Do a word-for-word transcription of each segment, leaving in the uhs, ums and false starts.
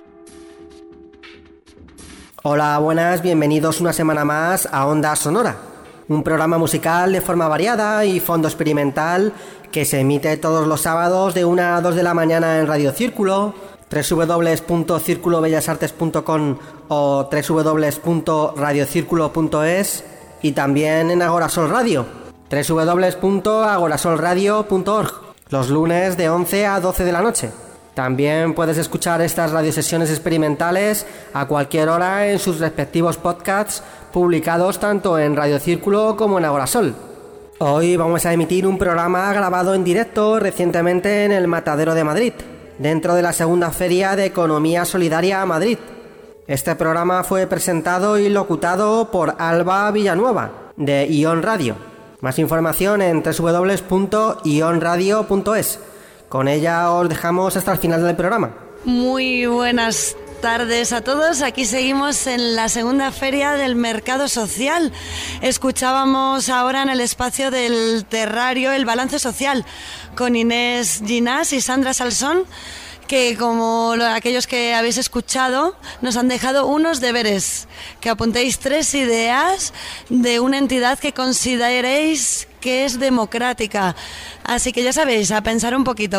Hola, buenas, bienvenidos una semana más a Onda Sonora, un programa musical de forma variada y fondo experimental que se emite todos los sábados de una a dos de la mañana en Radio Círculo, doble u doble u doble u punto círculo bellas artes punto com o doble u doble u doble u punto radio círculo punto es y también en Agorasol Radio, doble u doble u doble u punto agorasol radio punto org, los lunes de once a doce de la noche. También puedes escuchar estas radiosesiones experimentales a cualquier hora en sus respectivos podcasts publicados tanto en Radio Círculo como en Agorasol. Hoy vamos a emitir un programa grabado en directo recientemente en el Matadero de Madrid, dentro de la segunda Feria de Economía Solidaria Madrid. Este programa fue presentado y locutado por Alba Villanueva, de Ion Radio. Más información en doble u doble u doble u punto ion radio punto es. Con ella os dejamos hasta el final del programa. Muy buenas tardes a todos. Aquí seguimos en la segunda feria del mercado social. Escuchábamos ahora en el espacio del Terrario el balance social con Inés Ginás y Sandra Salsón, que como aquellos que habéis escuchado nos han dejado unos deberes, que apuntéis tres ideas de una entidad que consideréis que es democrática. Así que ya sabéis, a pensar un poquito.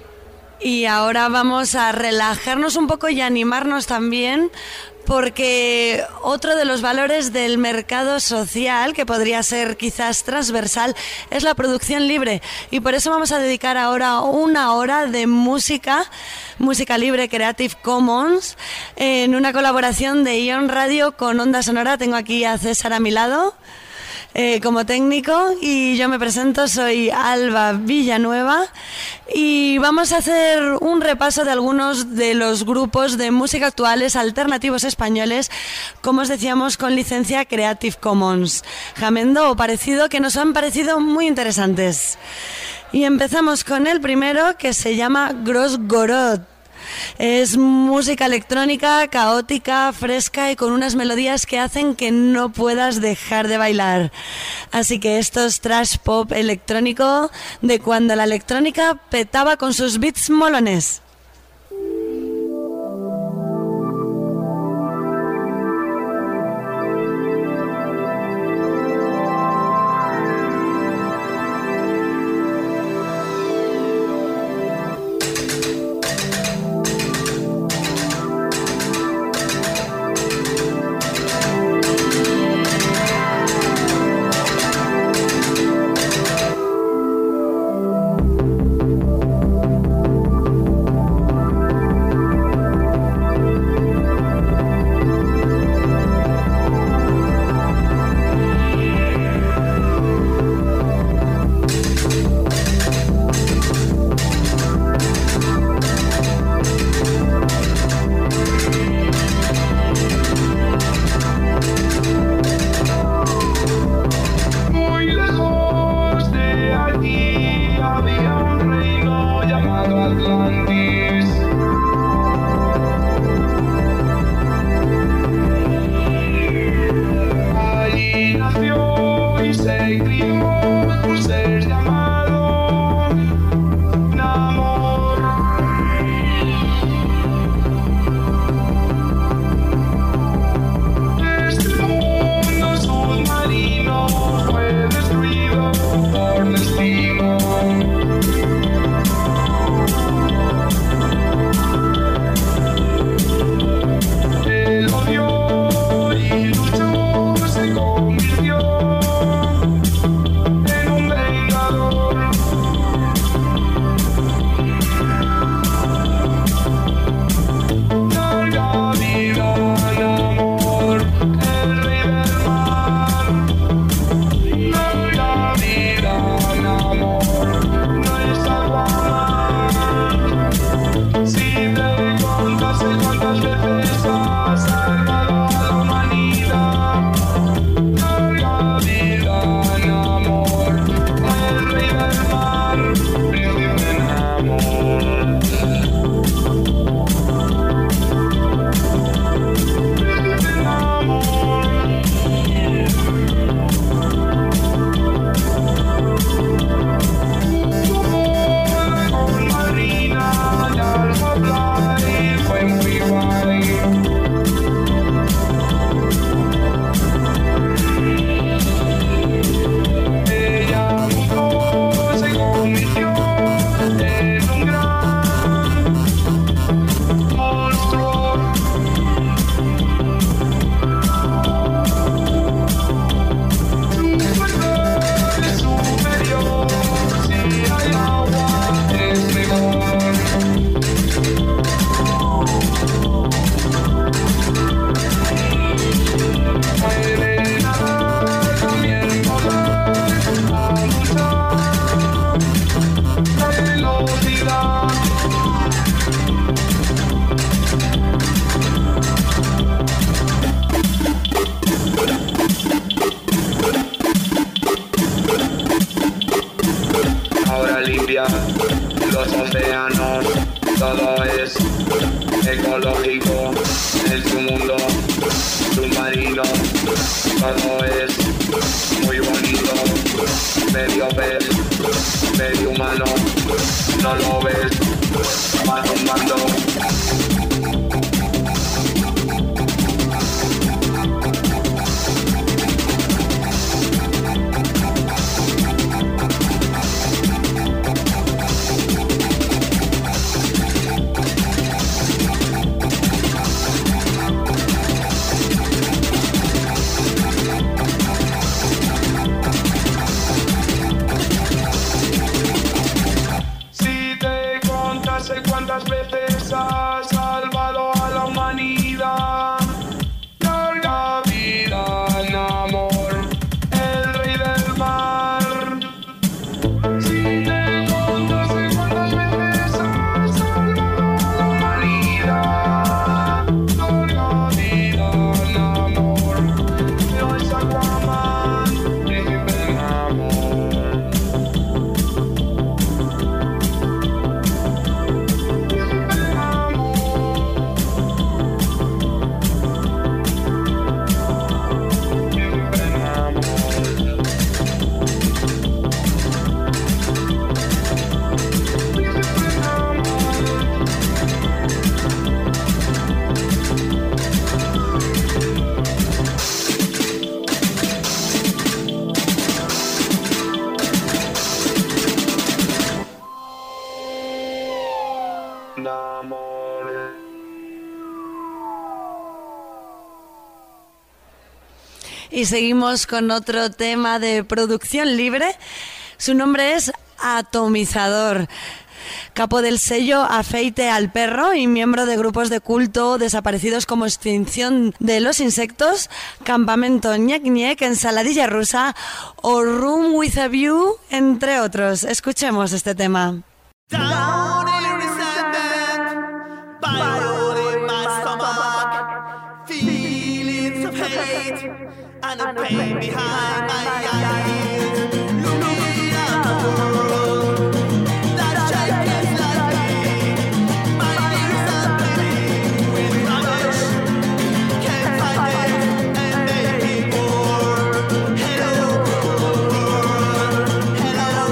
Y ahora vamos a relajarnos un poco y animarnos también, porque otro de los valores del mercado social, que podría ser quizás transversal, es la producción libre. Y por eso vamos a dedicar ahora una hora de música, música libre Creative Commons, en una colaboración de Ion Radio con Onda Sonora. Tengo aquí a César a mi lado eh, como técnico, y yo me presento, soy Alba Villanueva, y vamos a hacer un repaso de algunos de los grupos de música actuales alternativos españoles, como os decíamos, con licencia Creative Commons, jamendo o parecido, que nos han parecido muy interesantes. Y empezamos con el primero, que se llama Grossgorod. Es música electrónica, caótica, fresca y con unas melodías que hacen que no puedas dejar de bailar. Así que esto es trash pop electrónico de cuando la electrónica petaba con sus beats molones. ecológico en su mundo submarino. Todo es muy bonito, medio pez, medio humano. No lo ves, va tumbando. ¿Cuántas veces has salvado a la humanidad? Larga vida en amor, el rey del mar. Si te contase cuántas veces has salvado a la humanidad. Larga vida en amor, no es Aquaman, príncipe en amor. Y seguimos con otro tema de producción libre. Su nombre es Atomizador. Capo del sello Afeite al Perro y miembro de grupos de culto desaparecidos como Extinción de los Insectos, Campamento Ñec Ñec, Ensaladilla Rusa o Room with a View, entre otros. Escuchemos este tema. Down in resentment, biting my stomach, feelings of hate and the pain behind my eyes. Looking at the world that changes like me, my ears are playing with rubbish. Can't find it and make it more. Hello world,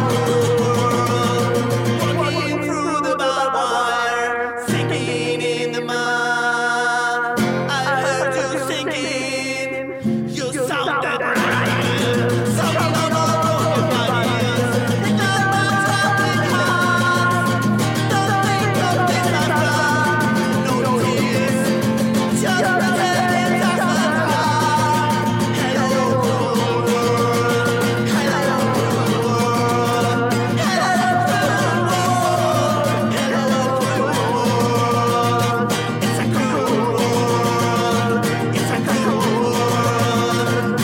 hello world, walking through the barbed wire, sinking in the mud. I heard you sinking, you sounded right. Something on all your bodies, and not much happening hearts. Don't think of this as love, no tears, just pretend it's as love. Hello world, hello world, hello world, it's a cruel world, it's a cruel world.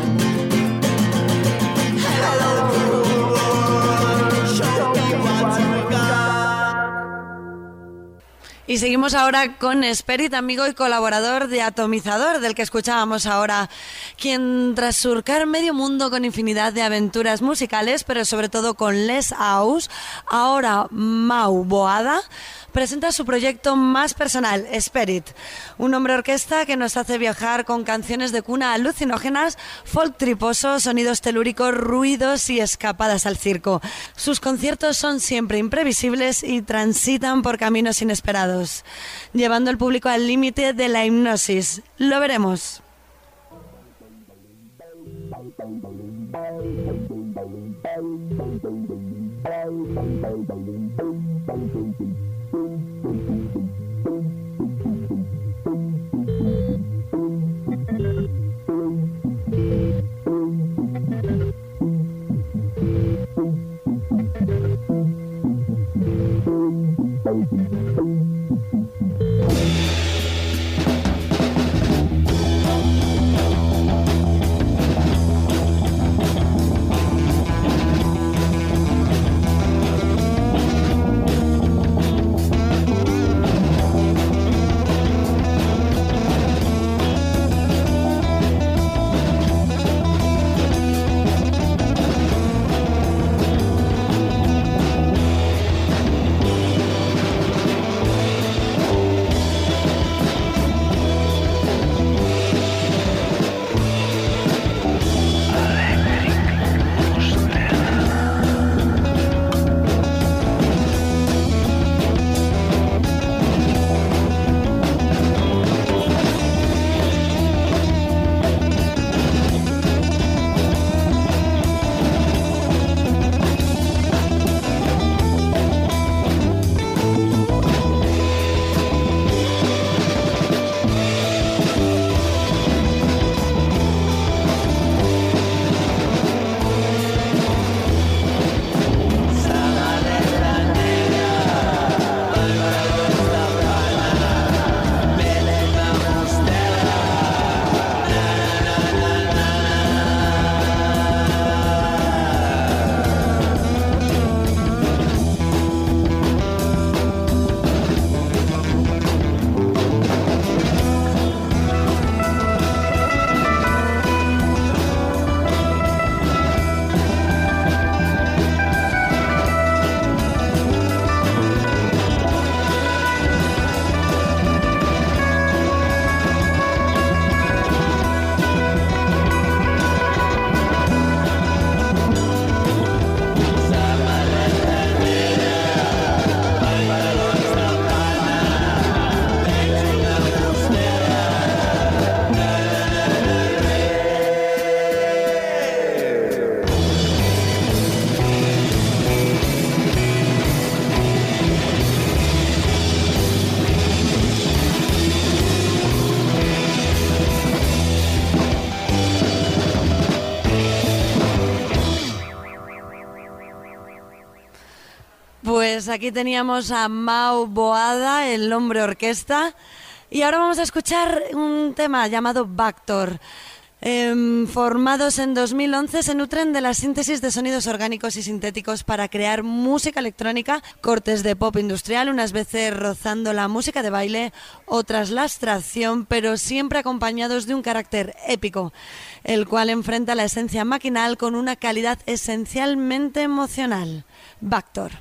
Hello cruel world, show me what you got. Y seguimos ahora con Esperit, amigo y colaborador de Atomizador, del que escuchábamos ahora, quien tras surcar medio mundo con infinidad de aventuras musicales, pero sobre todo con Les Aus, ahora Mau Boada, presenta su proyecto más personal, Esperit, un hombre orquesta que nos hace viajar con canciones de cuna alucinógenas, folk triposo, sonidos telúricos, ruidos y escapadas al circo. Sus conciertos son siempre imprevisibles y transitan por caminos inesperados, llevando al público al límite de la hipnosis. Lo veremos. Hello aquí teníamos a Mau Boada, el hombre orquesta, y ahora vamos a escuchar un tema llamado Vactor. Eh, formados en dos mil once, se nutren de la síntesis de sonidos orgánicos y sintéticos para crear música electrónica, cortes de pop industrial, unas veces rozando la música de baile, otras la abstracción, pero siempre acompañados de un carácter épico, el cual enfrenta la esencia maquinal con una calidad esencialmente emocional. Vactor.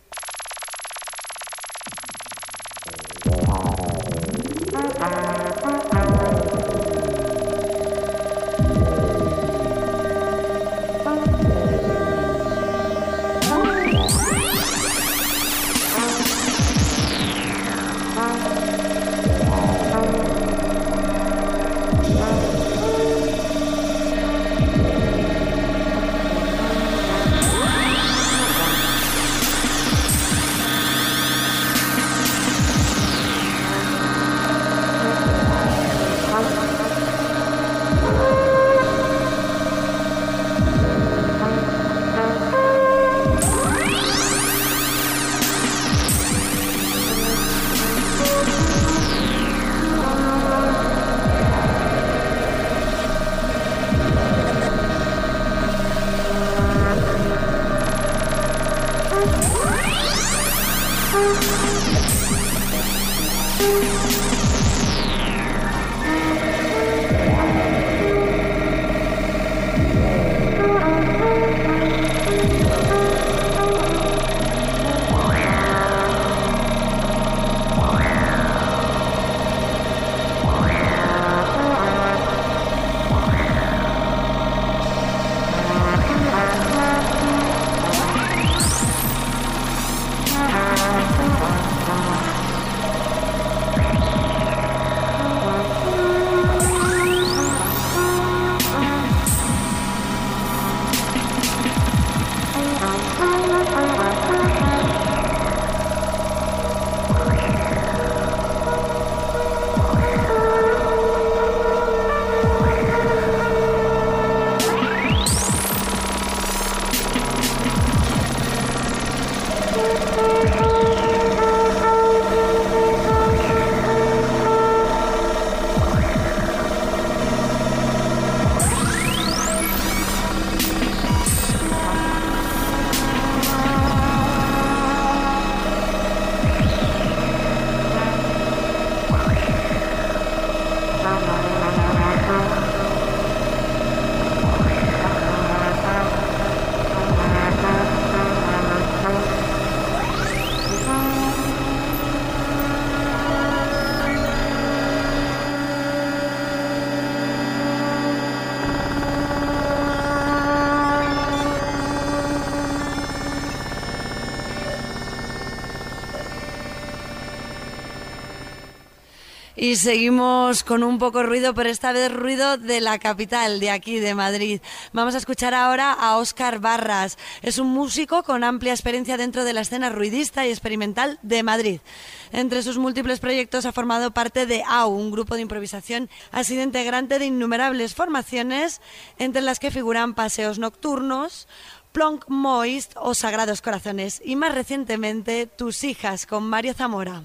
Y seguimos con un poco ruido, pero esta vez ruido de la capital, de aquí, de Madrid. Vamos a escuchar ahora a Óscar Barras. Es un músico con amplia experiencia dentro de la escena ruidista y experimental de Madrid. Entre sus múltiples proyectos ha formado parte de A U, un grupo de improvisación. Ha sido integrante de innumerables formaciones, entre las que figuran Paseos Nocturnos, Plonk Moist o Sagrados Corazones. Y más recientemente, Tus Hijas, con Mario Zamora.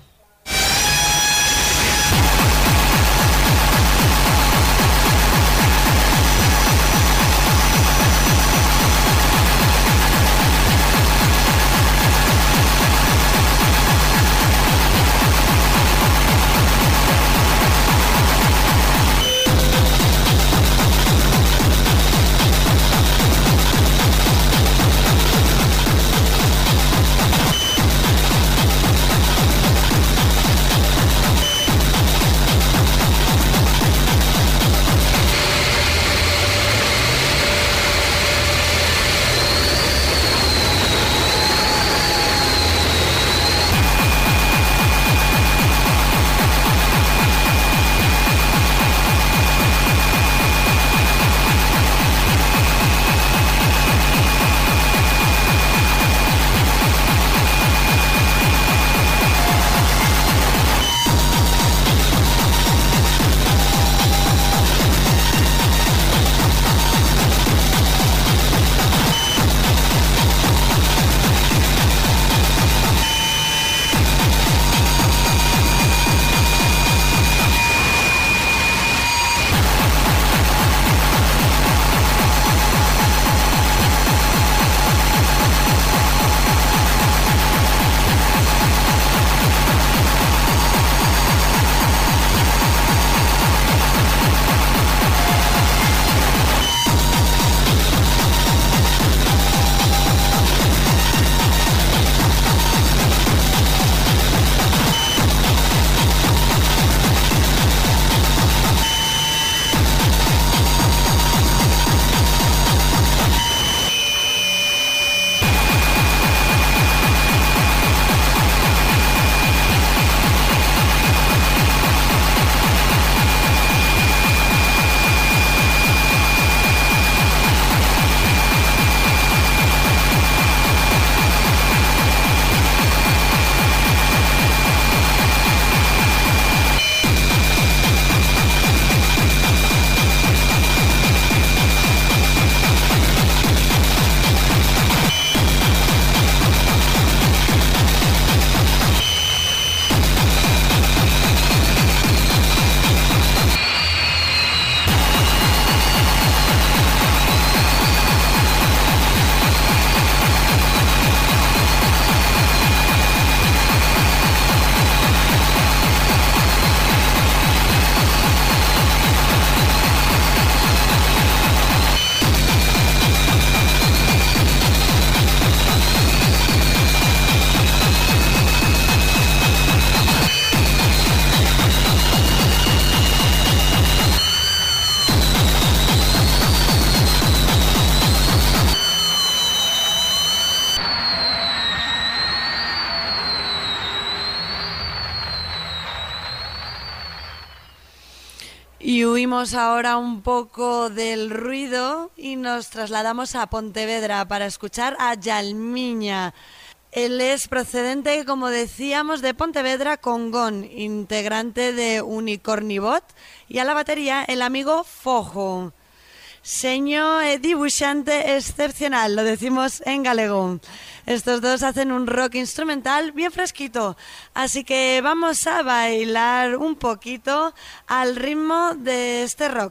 Y huimos ahora un poco del ruido y nos trasladamos a Pontevedra para escuchar a Yalmiña. Él es procedente, como decíamos, de Pontevedra con Gon, integrante de Unicornibot, y a la batería el amigo Fojo. Señor e dibuixante excepcional, lo decimos en galego. Estos dos hacen un rock instrumental bien fresquito, así que vamos a bailar un poquito al ritmo de este rock.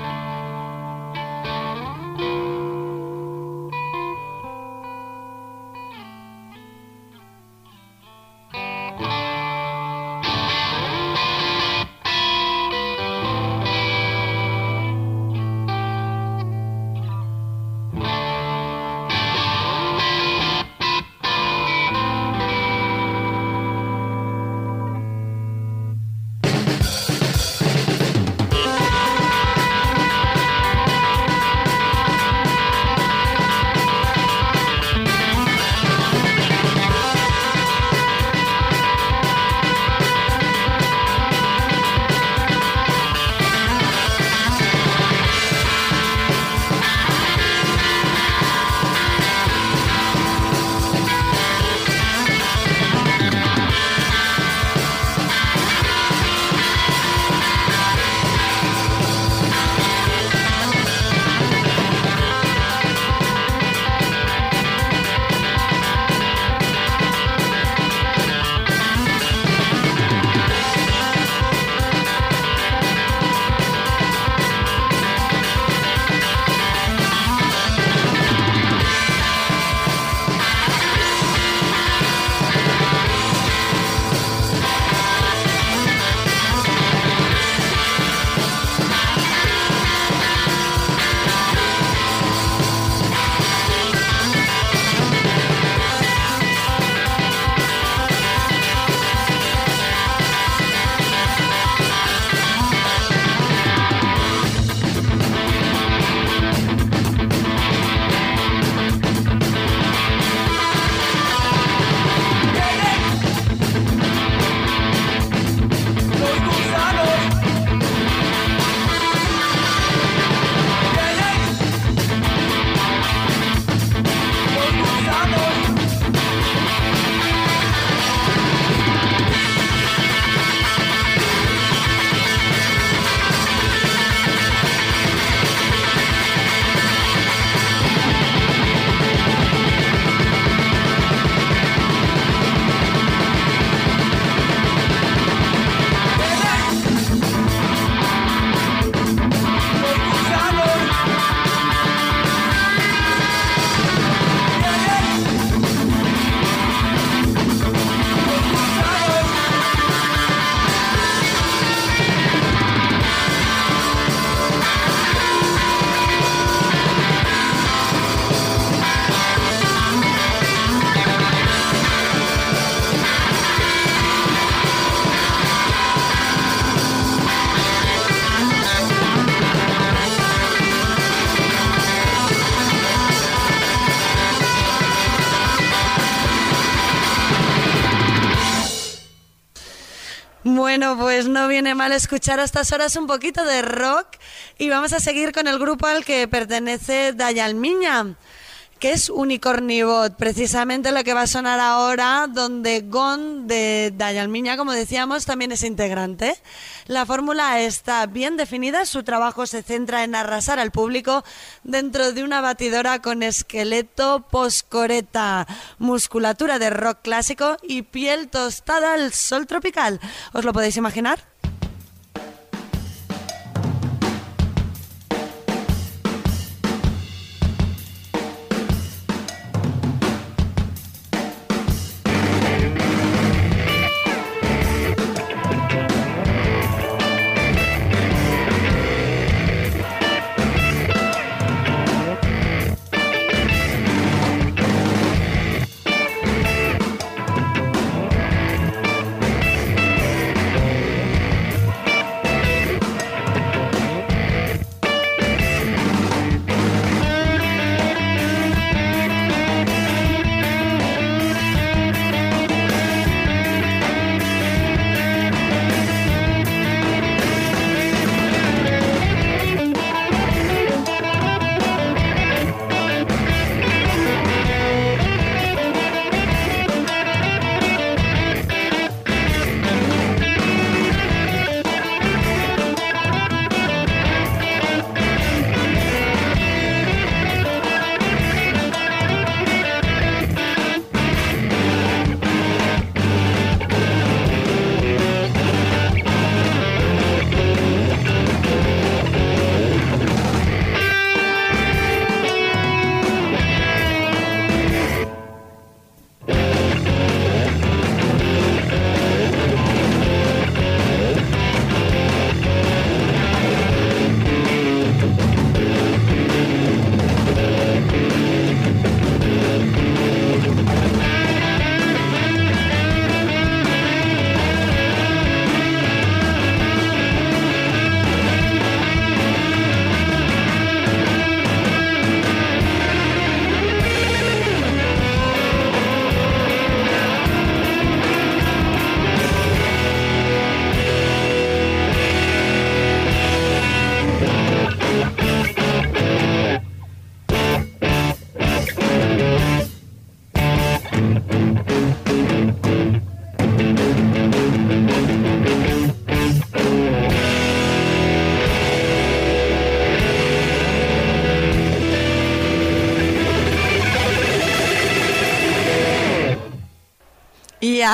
Bueno, pues no viene mal escuchar a estas horas un poquito de rock y vamos a seguir con el grupo al que pertenece Dayalmiña, que es Unicornibot, precisamente lo que va a sonar ahora, donde Gon de Dayalmiña, como decíamos, también es integrante. La fórmula está bien definida, su trabajo se centra en arrasar al público dentro de una batidora con esqueleto poscoreta, musculatura de rock clásico y piel tostada al sol tropical. ¿Os lo podéis imaginar?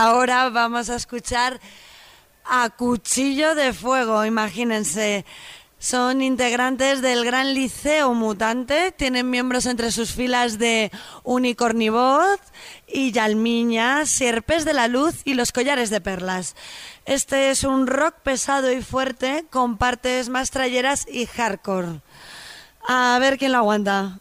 ahora vamos a escuchar a Cuchillo de Fuego, imagínense. Son integrantes del Gran Liceo Mutante, tienen miembros entre sus filas de Unicornivoz y Yalmiña, Sierpes de la Luz y Los Collares de Perlas. Este es un rock pesado y fuerte con partes más trayeras y hardcore. A ver quién lo aguanta.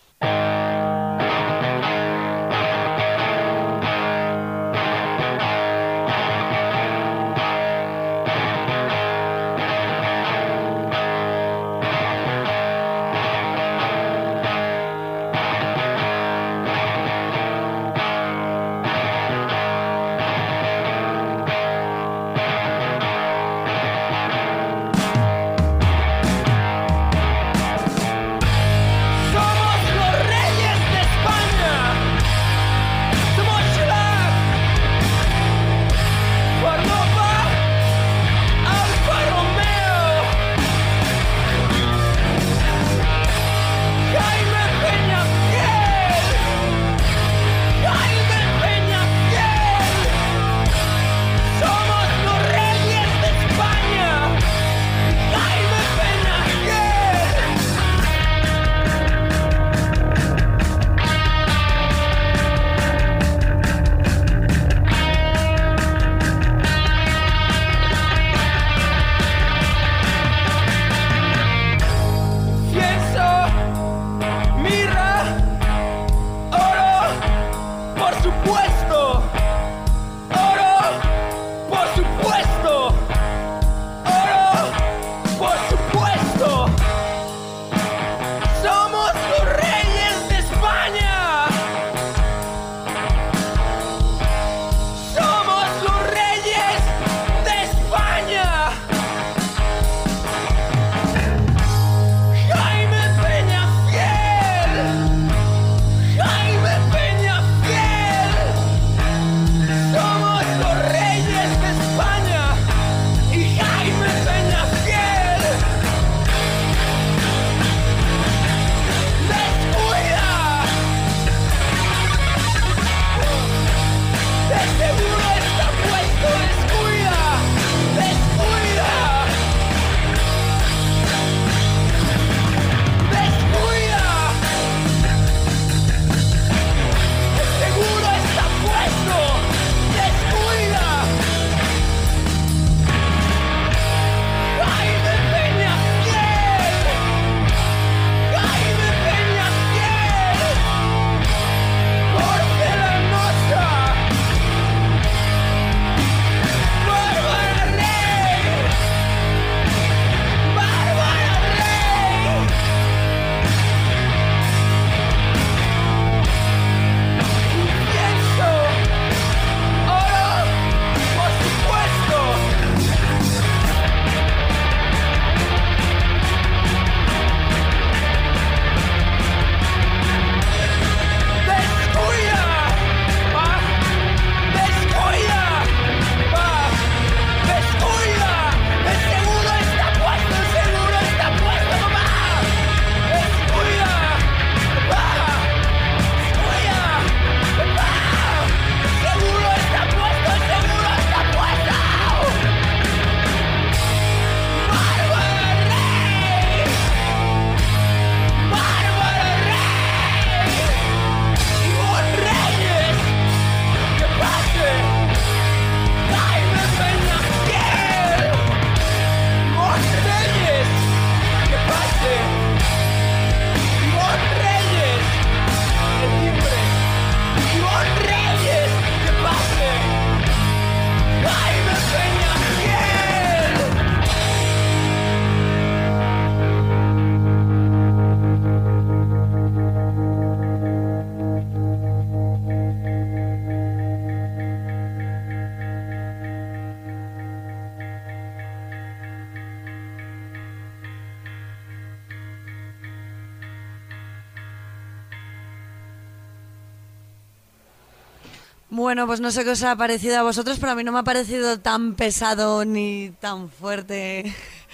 Bueno, pues no sé qué os ha parecido a vosotros, pero a mí no me ha parecido tan pesado ni tan fuerte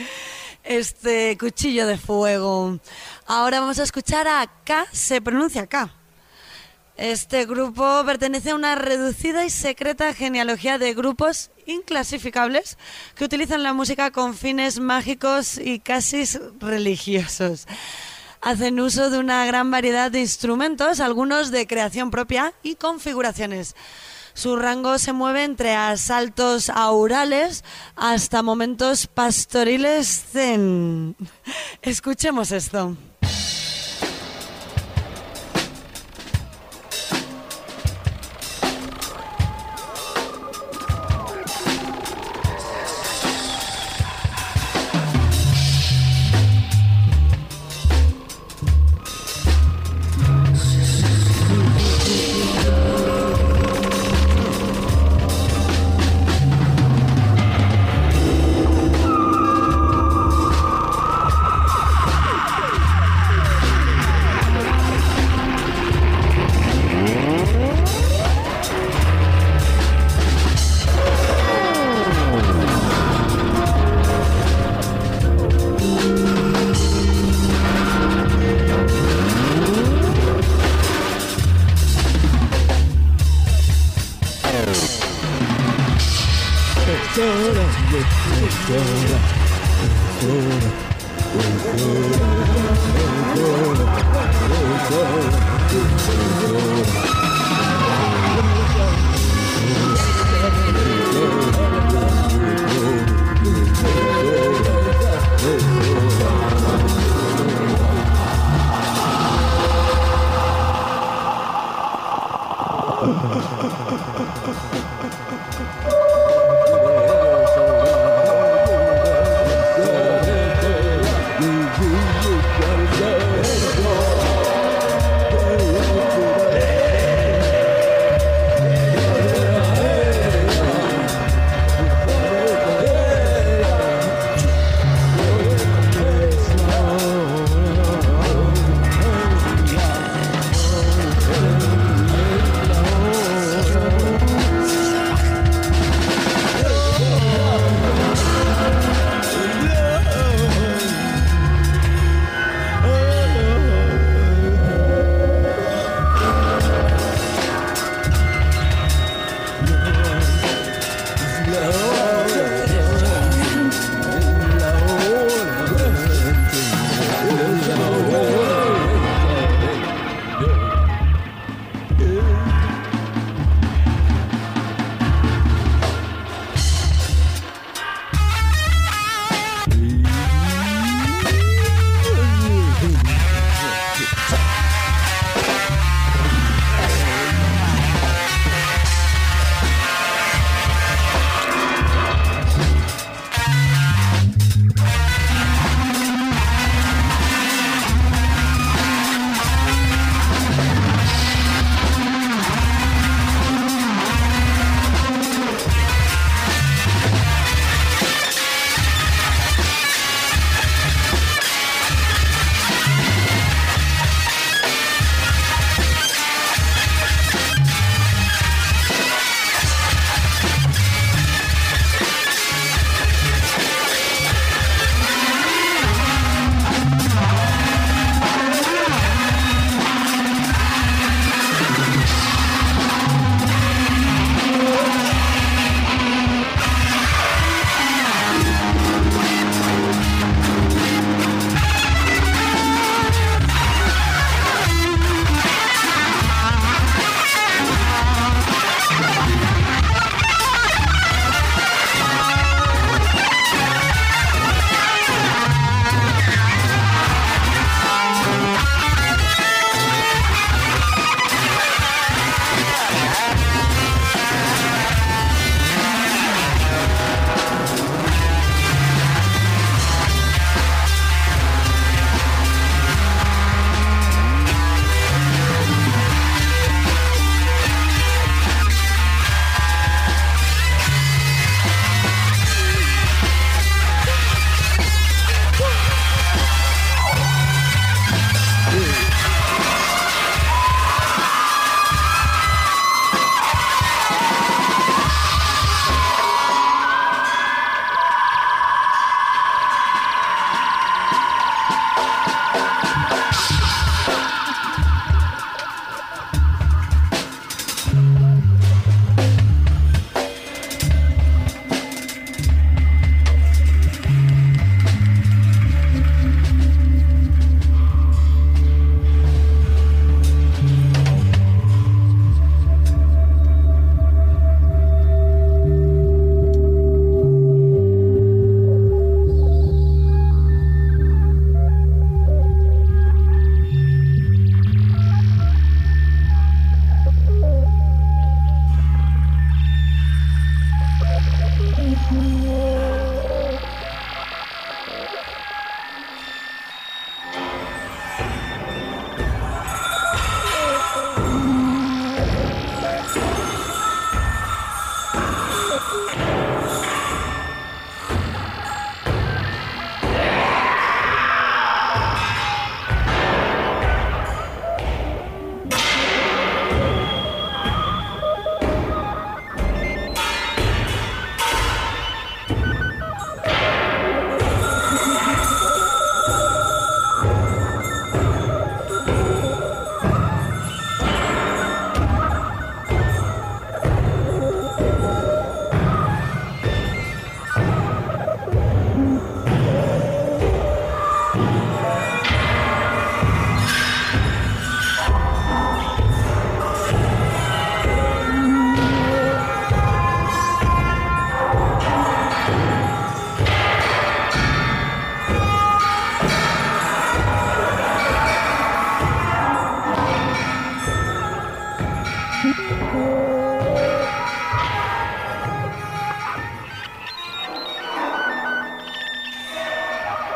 este Cuchillo de Fuego. Ahora vamos a escuchar a K, se pronuncia K. Este grupo pertenece a una reducida y secreta genealogía de grupos inclasificables que utilizan la música con fines mágicos y casi religiosos. Hacen uso de una gran variedad de instrumentos, algunos de creación propia y configuraciones. Su rango se mueve entre asaltos aurales hasta momentos pastoriles zen. Escuchemos esto.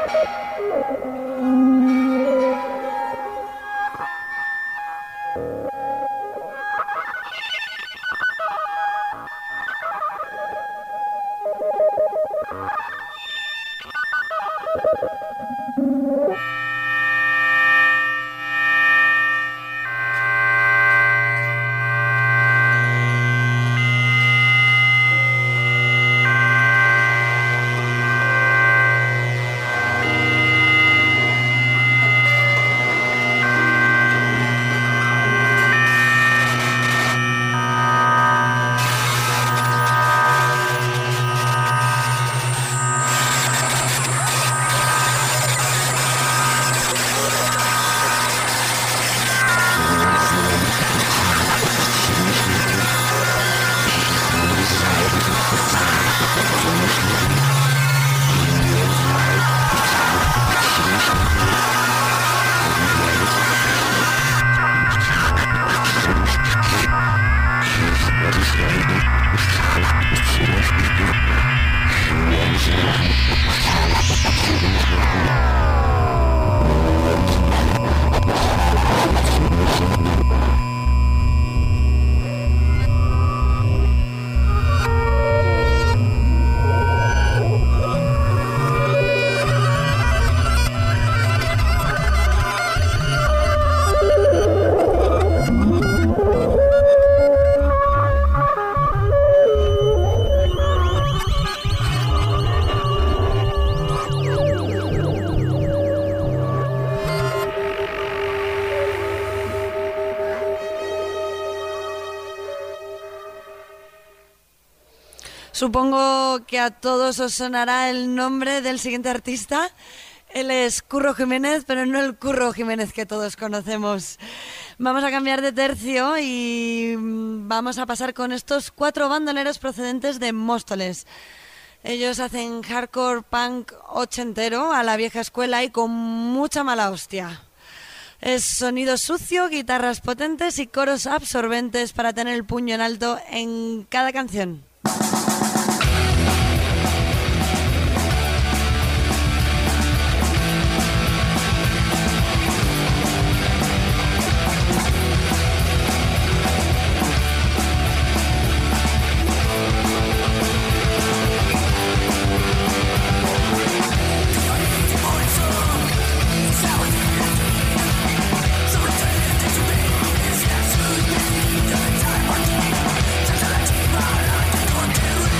Supongo que a todos os sonará el nombre del siguiente artista. Él es Curro Jiménez, pero no el Curro Jiménez que todos conocemos. Vamos a cambiar de tercio y vamos a pasar con estos cuatro bandoleros procedentes de Móstoles. Ellos hacen hardcore punk ochentero a la vieja escuela y con mucha mala hostia. Es sonido sucio, guitarras potentes y coros absorbentes para tener el puño en alto en cada canción. Time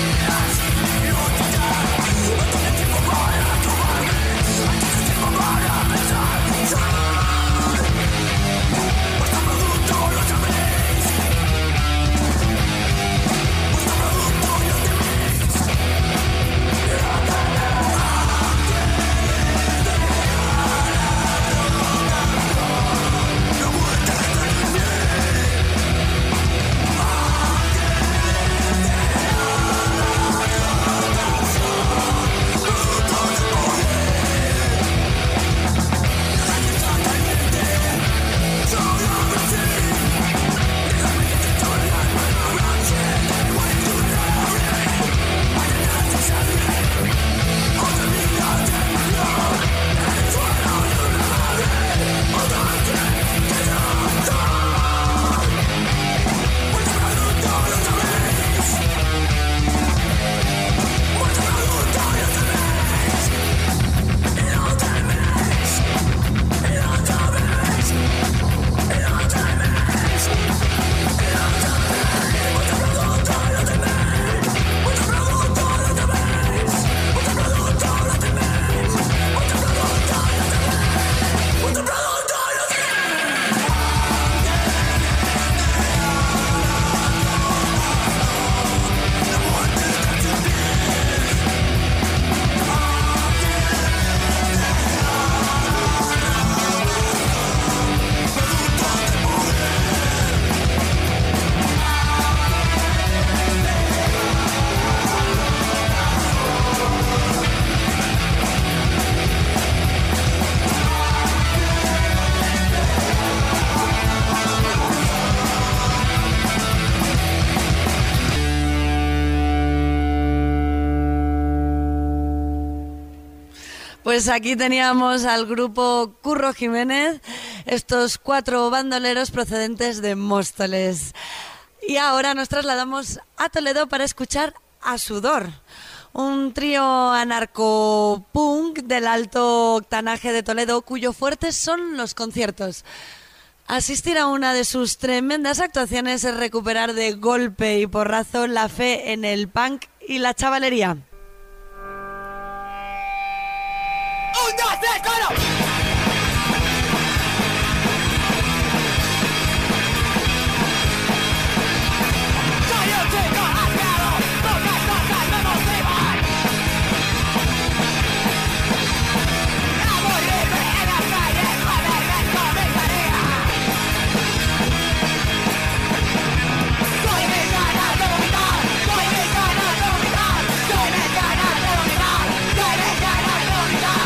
Pues aquí teníamos al grupo Curro Jiménez, estos cuatro bandoleros procedentes de Móstoles. Y ahora nos trasladamos a Toledo para escuchar a Sudor, un trío anarcopunk del alto octanaje de Toledo cuyo fuerte son los conciertos. Asistir a una de sus tremendas actuaciones es recuperar de golpe y porrazo la fe en el punk y la chavalería. ¡Un, dos, tres, coro! Soy un chico asqueado, pocas cosas me motivan. Aburrirme en las calles, joderme con mi tarea. Soy mis ganas de vomitar, soy mis ganas de vomitar, soy mis ganas de vomitar, soy mis ganas de vomitar.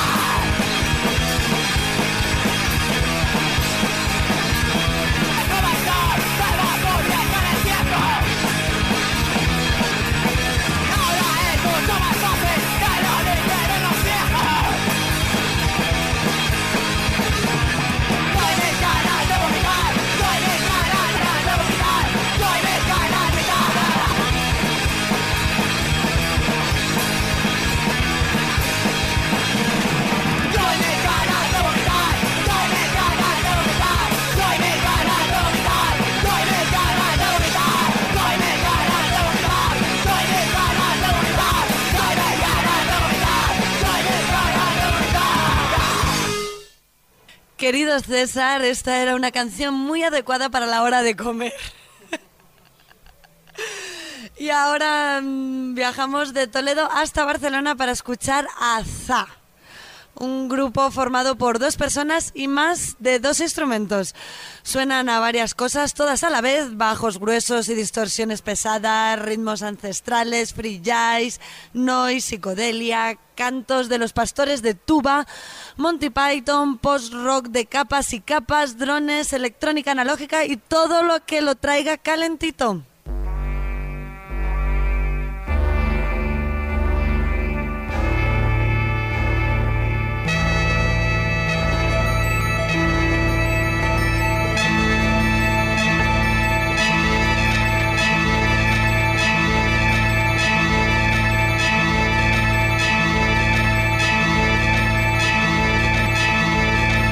Querido César, esta era una canción muy adecuada para la hora de comer. Y ahora mmm, viajamos de Toledo hasta Barcelona para escuchar a Za, un grupo formado por dos personas y más de dos instrumentos. Suenan a varias cosas, todas a la vez: bajos gruesos y distorsiones pesadas, ritmos ancestrales, free jazz, noise, psicodelia, cantos de los pastores de tuba, Monty Python, post-rock de capas y capas, drones, electrónica analógica y todo lo que lo traiga calentito.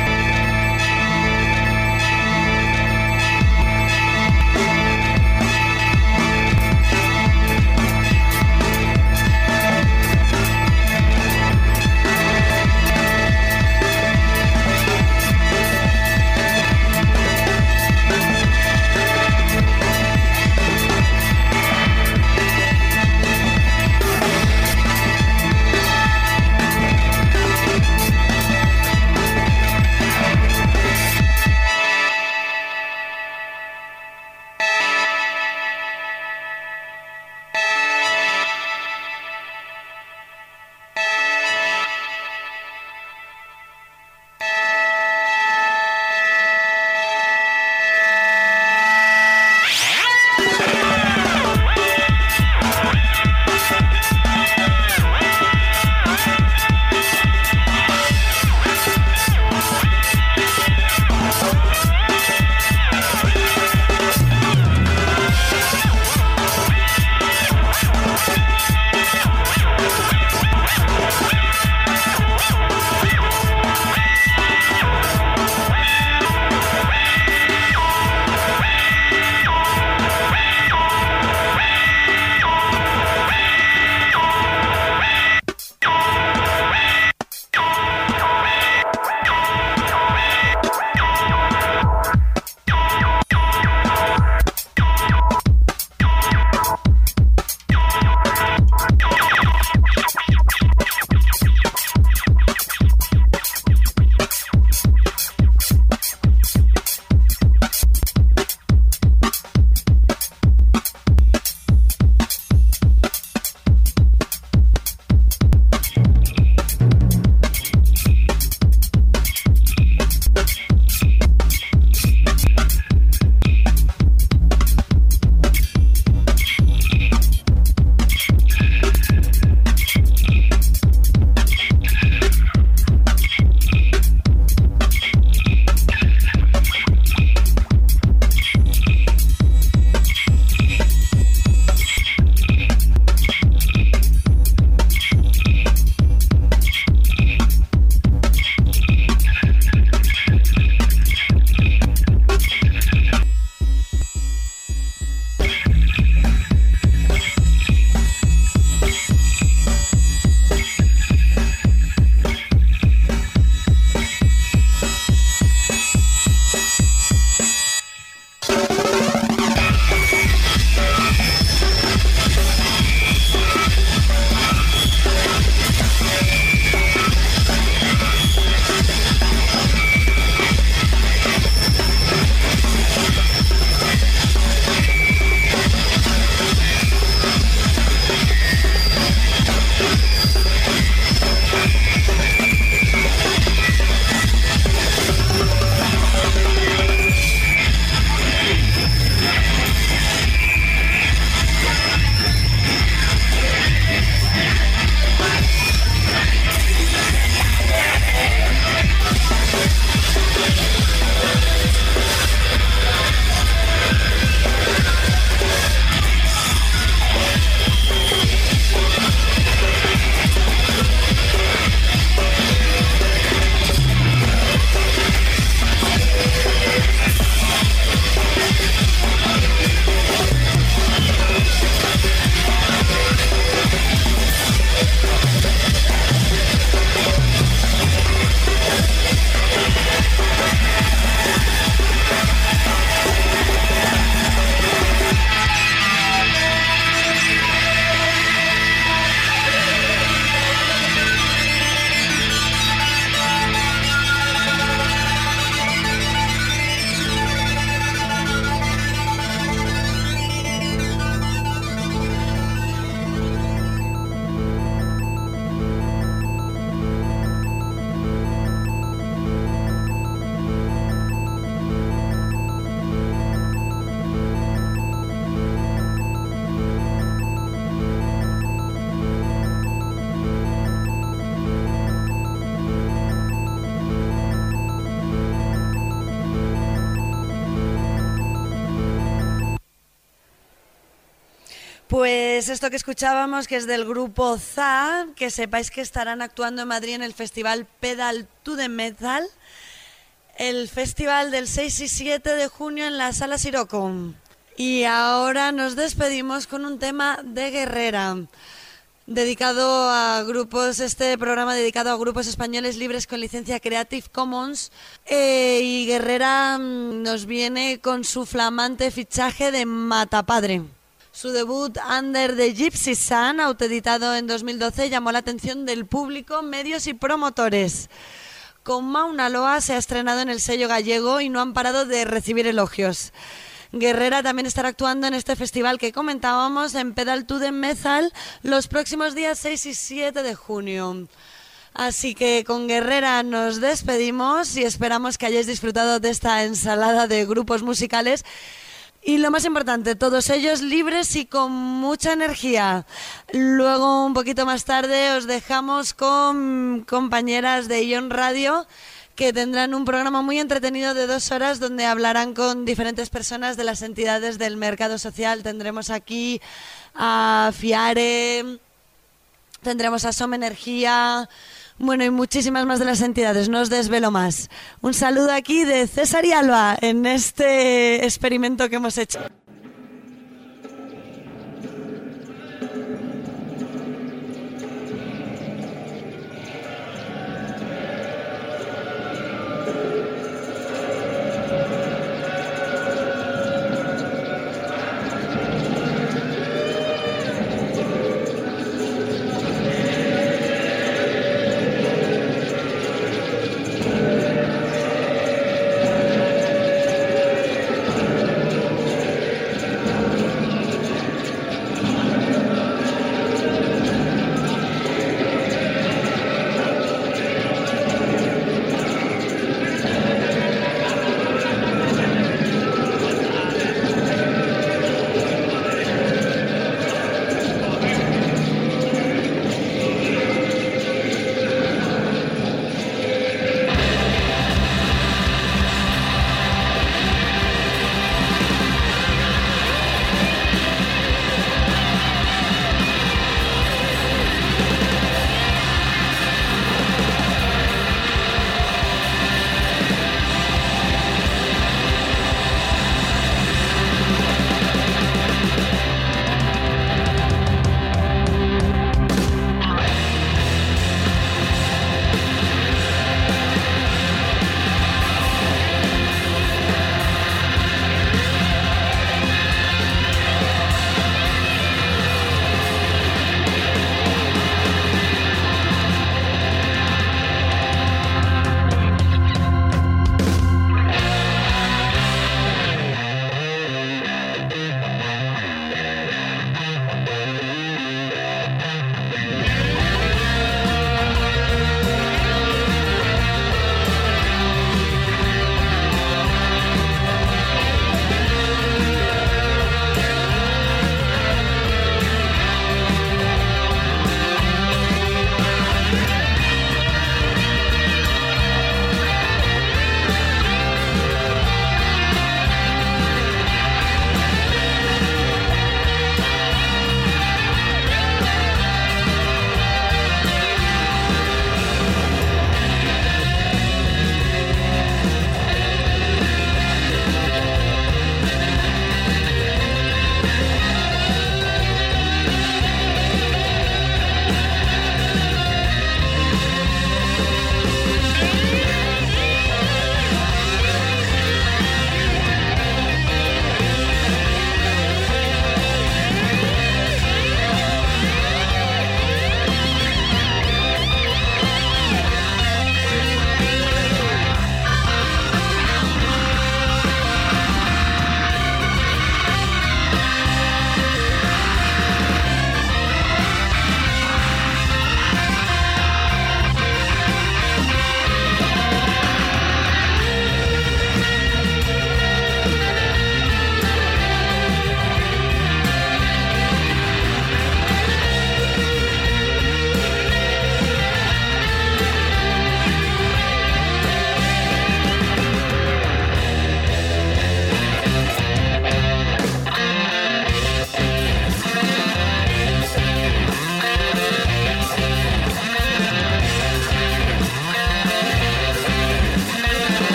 Soy Pues esto que escuchábamos, que es del grupo Z A, que sepáis que estarán actuando en Madrid en el festival Pedal to the Metal, el festival del seis y siete de junio en la Sala Siroco. Y ahora nos despedimos con un tema de Guerrera, dedicado a grupos, este programa dedicado a grupos españoles libres con licencia Creative Commons, eh, y Guerrera nos viene con su flamante fichaje de Matapadre. Su debut Under the Gypsy Sun, autoeditado en dos mil doce, llamó la atención del público, medios y promotores. Con Mauna Loa se ha estrenado en el sello gallego y no han parado de recibir elogios. Guerrera también estará actuando en este festival que comentábamos en Pedal to the Metal los próximos días seis y siete de junio. Así que con Guerrera nos despedimos y esperamos que hayáis disfrutado de esta ensalada de grupos musicales. Y lo más importante, todos ellos libres y con mucha energía. Luego, un poquito más tarde, os dejamos con compañeras de Ion Radio, que tendrán un programa muy entretenido de dos horas donde hablarán con diferentes personas de las entidades del mercado social. Tendremos aquí a Fiare, tendremos a Som Energía, bueno, y muchísimas más de las entidades, no os desvelo más. Un saludo aquí de César y Alba en este experimento que hemos hecho.